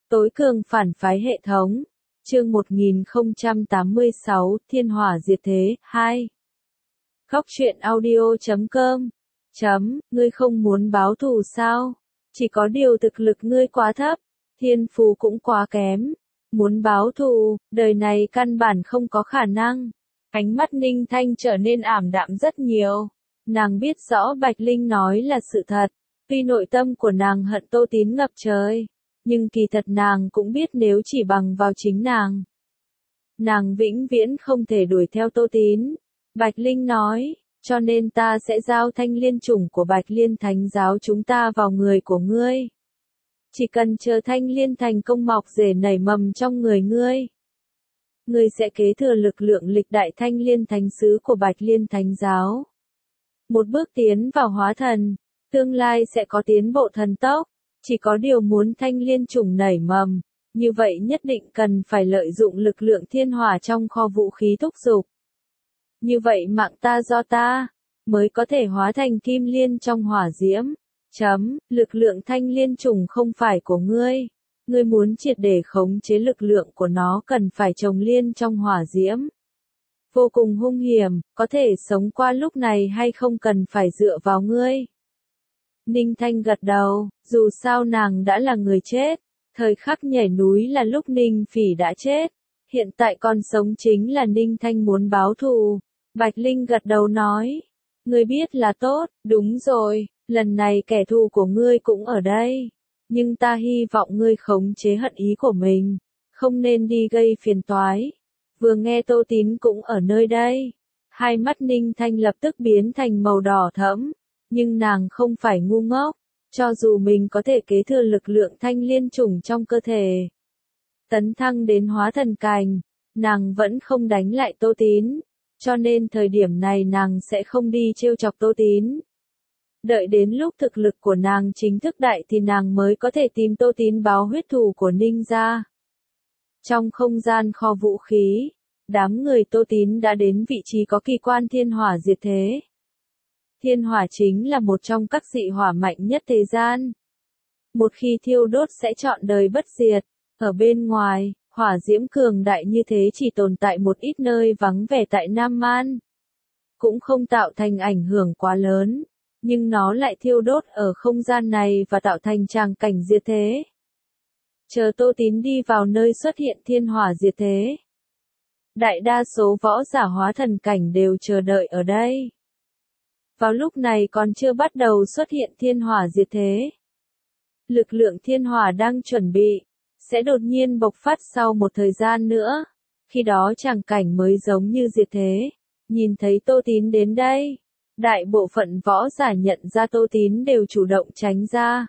Tối cường phản phái hệ thống. Chương 1086, Thiên hỏa diệt thế, 2. Góc truyện audio.com. Ngươi không muốn báo thù sao? Chỉ có điều thực lực ngươi quá thấp, thiên phú cũng quá kém. Muốn báo thù, đời này căn bản không có khả năng. Ánh mắt Ninh Thanh trở nên ảm đạm rất nhiều. Nàng biết rõ Bạch Linh nói là sự thật. Tuy nội tâm của nàng hận Tô Tín ngập trời, nhưng kỳ thật nàng cũng biết nếu chỉ bằng vào chính nàng vĩnh viễn không thể đuổi theo Tô Tín. Bạch Linh nói, cho nên ta sẽ giao thanh liên chủng của Bạch Liên Thánh giáo chúng ta vào người của ngươi. Chỉ cần chờ thanh liên thành công mọc rễ nảy mầm trong người ngươi, ngươi sẽ kế thừa lực lượng lịch đại thanh liên thánh sứ của Bạch Liên Thánh giáo. Một bước tiến vào hóa thần, tương lai sẽ có tiến bộ thần tốc. Chỉ có điều muốn thanh liên chủng nảy mầm, như vậy nhất định cần phải lợi dụng lực lượng thiên hỏa trong kho vũ khí thúc giục. Như vậy mạng ta do ta, mới có thể hóa thành kim liên trong hỏa diễm. Lực lượng thanh liên chủng không phải của ngươi. Ngươi muốn triệt để khống chế lực lượng của nó cần phải trồng liên trong hỏa diễm. Vô cùng hung hiểm, có thể sống qua lúc này hay không cần phải dựa vào ngươi. Ninh Thanh gật đầu, dù sao nàng đã là người chết. Thời khắc nhảy núi là lúc Ninh Phỉ đã chết. Hiện tại còn sống chính là Ninh Thanh muốn báo thù. Bạch Linh gật đầu nói. Ngươi biết là tốt, đúng rồi, lần này kẻ thù của ngươi cũng ở đây. Nhưng ta hy vọng ngươi khống chế hận ý của mình, không nên đi gây phiền toái. Vừa nghe Tô Tín cũng ở nơi đây. Hai mắt Ninh Thanh lập tức biến thành màu đỏ thẫm. Nhưng nàng không phải ngu ngốc, cho dù mình có thể kế thừa lực lượng thanh liên chủng trong cơ thể, tấn thăng đến hóa thần cảnh, nàng vẫn không đánh lại Tô Tín, cho nên thời điểm này nàng sẽ không đi trêu chọc Tô Tín. Đợi đến lúc thực lực của nàng chính thức đại thì nàng mới có thể tìm Tô Tín báo huyết thù của Ninh gia. Trong không gian kho vũ khí, đám người Tô Tín đã đến vị trí có kỳ quan thiên hỏa diệt thế. Thiên hỏa chính là một trong các dị hỏa mạnh nhất thế gian. Một khi thiêu đốt sẽ trọn đời bất diệt. Ở bên ngoài, hỏa diễm cường đại như thế chỉ tồn tại một ít nơi vắng vẻ tại Nam Man. Cũng không tạo thành ảnh hưởng quá lớn, nhưng nó lại thiêu đốt ở không gian này và tạo thành tràng cảnh diệt thế. Chờ Tô Tín đi vào nơi xuất hiện thiên hỏa diệt thế, đại đa số võ giả hóa thần cảnh đều chờ đợi ở đây. Vào lúc này còn chưa bắt đầu xuất hiện thiên hỏa diệt thế. Lực lượng thiên hỏa đang chuẩn bị, sẽ đột nhiên bộc phát sau một thời gian nữa. Khi đó tràng cảnh mới giống như diệt thế. Nhìn thấy Tô Tín đến đây, đại bộ phận võ giả nhận ra Tô Tín đều chủ động tránh ra.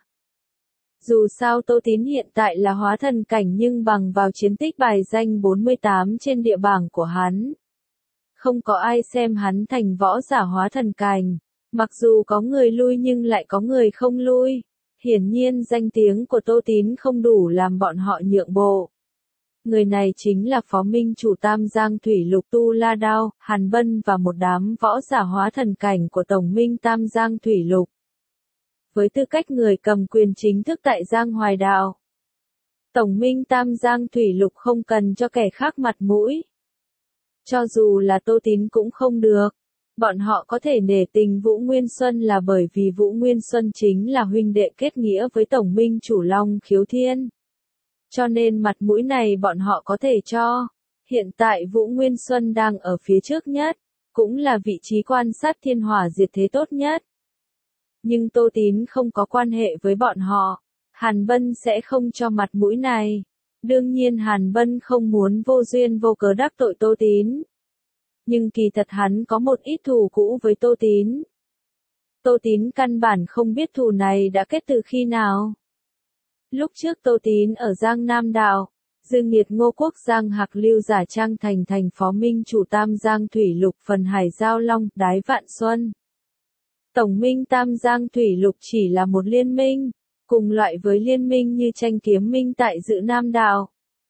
Dù sao Tô Tín hiện tại là hóa thần cảnh nhưng bằng vào chiến tích bài danh 48 trên địa bảng của hắn, không có ai xem hắn thành võ giả hóa thần cảnh. Mặc dù có người lui nhưng lại có người không lui. Hiển nhiên danh tiếng của Tô Tín không đủ làm bọn họ nhượng bộ. Người này chính là phó minh chủ Tam Giang Thủy Lục Tu La Đao, Hàn Bân và một đám võ giả hóa thần cảnh của Tổng minh Tam Giang Thủy Lục. Với tư cách người cầm quyền chính thức tại Giang Hoài Đạo, Tổng minh Tam Giang Thủy Lục không cần cho kẻ khác mặt mũi. Cho dù là Tô Tín cũng không được. Bọn họ có thể nể tình Vũ Nguyên Xuân là bởi vì Vũ Nguyên Xuân chính là huynh đệ kết nghĩa với Tổng minh chủ Long Khiếu Thiên. Cho nên mặt mũi này bọn họ có thể cho. Hiện tại Vũ Nguyên Xuân đang ở phía trước nhất, cũng là vị trí quan sát thiên hỏa diệt thế tốt nhất. Nhưng Tô Tín không có quan hệ với bọn họ. Hàn Bân sẽ không cho mặt mũi này. Đương nhiên Hàn Bân không muốn vô duyên vô cớ đắc tội Tô Tín. Nhưng kỳ thật hắn có một ít thù cũ với Tô Tín. Tô Tín căn bản không biết thù này đã kết từ khi nào. Lúc trước Tô Tín ở Giang Nam Đạo, Dương Nghiệt Ngô Quốc Giang Hạc Lưu giả trang thành phó minh chủ Tam Giang Thủy Lục phần Hải Giao Long, Đái Vạn Xuân. Tổng minh Tam Giang Thủy Lục chỉ là một liên minh, cùng loại với liên minh như Tranh Kiếm Minh tại Dự Nam Đạo.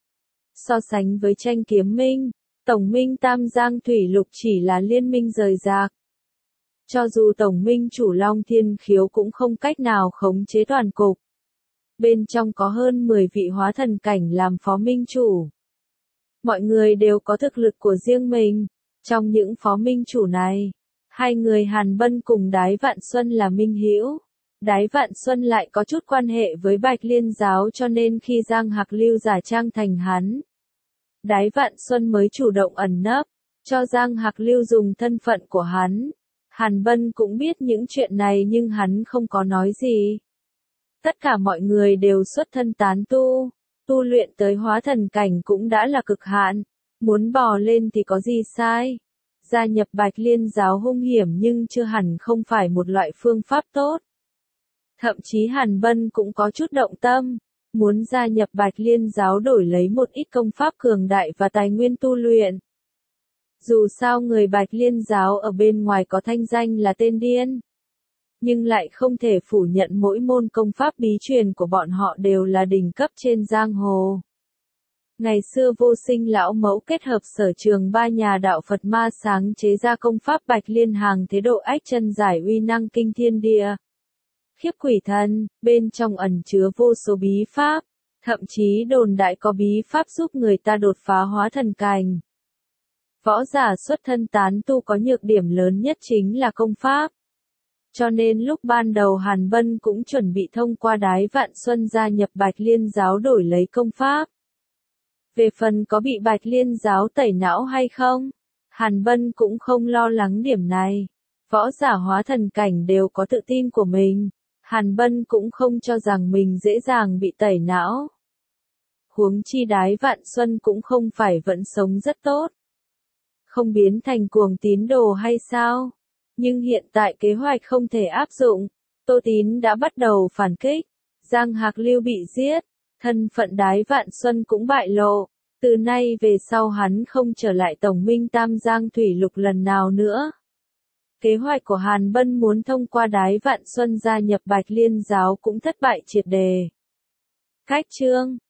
So sánh với Tranh Kiếm Minh, Tổng minh Tam Giang Thủy Lục chỉ là liên minh rời rạc. Cho dù Tổng minh chủ Long Thiên Khiếu cũng không cách nào khống chế toàn cục. bên trong có hơn 10 vị hóa thần cảnh làm phó minh chủ. Mọi người đều có thực lực của riêng mình. Trong những phó minh chủ này, hai người Hàn Bân cùng Đái Vạn Xuân là minh hữu. Đái Vạn Xuân lại có chút quan hệ với Bạch Liên giáo cho nên khi Giang Hạc Lưu giả trang thành hắn, Đái Vạn Xuân mới chủ động ẩn nấp, cho Giang Hạc Lưu dùng thân phận của hắn. Hàn Bân cũng biết những chuyện này nhưng hắn không có nói gì. Tất cả mọi người đều xuất thân tán tu luyện tới hóa thần cảnh cũng đã là cực hạn, muốn bò lên thì có gì sai. Gia nhập Bạch Liên giáo hung hiểm nhưng chưa hẳn không phải một loại phương pháp tốt. Thậm chí Hàn Bân cũng có chút động tâm, muốn gia nhập Bạch Liên giáo đổi lấy một ít công pháp cường đại và tài nguyên tu luyện. Dù sao người Bạch Liên giáo ở bên ngoài có thanh danh là tên điên, nhưng lại không thể phủ nhận mỗi môn công pháp bí truyền của bọn họ đều là đỉnh cấp trên giang hồ. Ngày xưa Vô Sinh lão mẫu kết hợp sở trường ba nhà đạo Phật ma sáng chế ra công pháp Bạch Liên hàng thế độ ách chân giải uy năng kinh thiên địa, khiếp quỷ thần, bên trong ẩn chứa vô số bí pháp, thậm chí đồn đại có bí pháp giúp người ta đột phá hóa thần cảnh. Võ giả xuất thân tán tu có nhược điểm lớn nhất chính là công pháp. Cho nên lúc ban đầu Hàn Bân cũng chuẩn bị thông qua Đái Vạn Xuân gia nhập Bạch Liên giáo đổi lấy công pháp. Về phần có bị Bạch Liên giáo tẩy não hay không, Hàn Bân cũng không lo lắng điểm này. Võ giả hóa thần cảnh đều có tự tin của mình. Hàn Bân cũng không cho rằng mình dễ dàng bị tẩy não. Huống chi Đái Vạn Xuân cũng không phải vẫn sống rất tốt. Không biến thành cuồng tín đồ hay sao? Nhưng hiện tại kế hoạch không thể áp dụng. Tô Tín đã bắt đầu phản kích. Giang Hạc Lưu bị giết. Thân phận Đái Vạn Xuân cũng bại lộ. Từ nay về sau hắn không trở lại Tổng minh Tam Giang Thủy Lục lần nào nữa. Kế hoạch của Hàn Bân muốn thông qua Đái Vạn Xuân gia nhập Bạch Liên giáo cũng thất bại triệt đề. Cách chương